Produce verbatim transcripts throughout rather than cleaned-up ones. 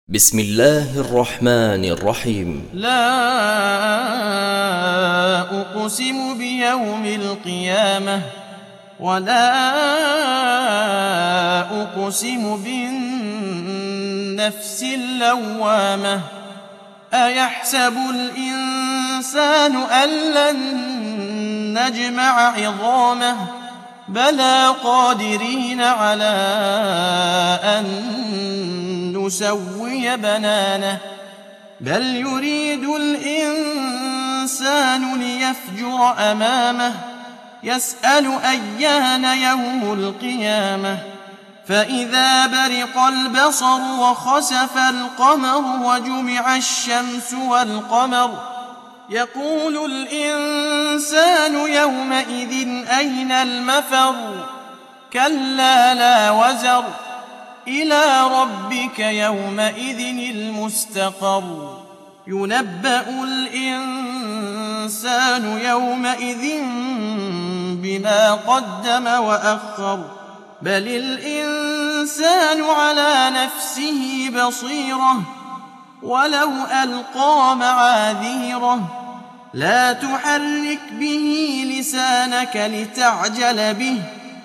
بسم الله الرحمن الرحيم. لا أقسم بيوم القيامة ولا أقسم بالنفس اللوامة. أيحسب الإنسان أن لن نجمع عظامه بلى قادرين على أن نسوي بنانه بل يريد الإنسان ليفجر أمامه يسأل أيان يوم القيامة. فإذا برق البصر وخسف القمر وجمع الشمس والقمر يقول الإنسان يومئذ أين المفر كلا لا وزر إلى ربك يومئذ المستقر. ينبأ الإنسان يومئذ بما قدم وأخر بل الإنسان على نفسه بصيرة ولو ألقى معاذيره. لا تحرك به لسانك لتعجل به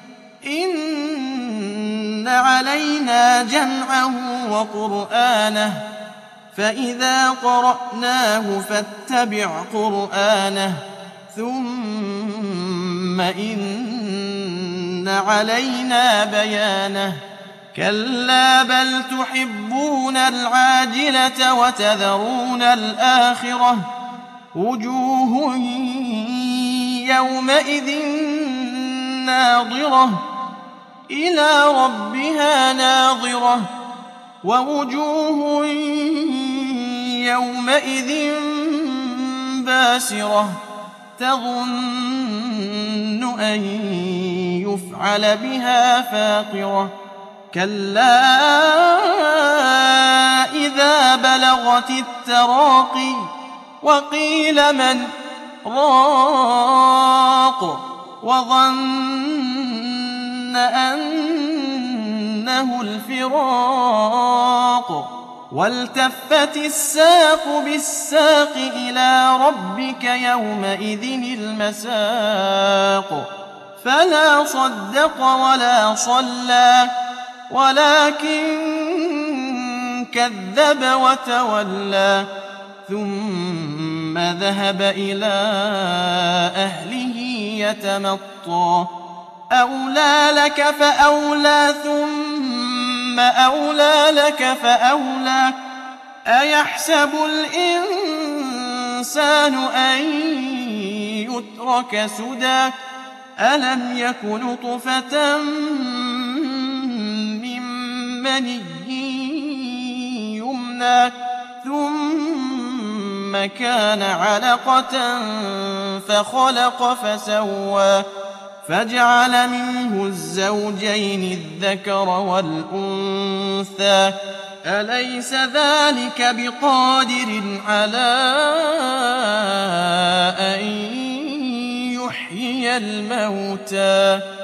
إن علينا جمعه وقرآنه فإذا قرأناه فاتبع قرآنه ثم إن علينا بيانه. كلا بل تحبون العاجلة وتذرون الآخرة وجوه يومئذ ناظرة إلى ربها ناظرة ووجوه يومئذ باسرة تظن أن يفعل بها فاقرة. كلا إذا بلغت التراقي وقيل من راق وظن أنه الفراق والتفت الساق بالساق إلى ربك يومئذ المساق. فلا صدق ولا صلى ولكن كذب وتولى ثم ذهب إلى أهله يتمطى. أولى لك فأولى ثم أولى لك فأولى. أيحسب الإنسان أن يترك سدى ألم يك نطفة من مني يمنى ثم كان علقة فخلق فسوى فجعل منه الزوجين الذكر والأنثى. أليس ذلك بقادر على أن يحيي الموتى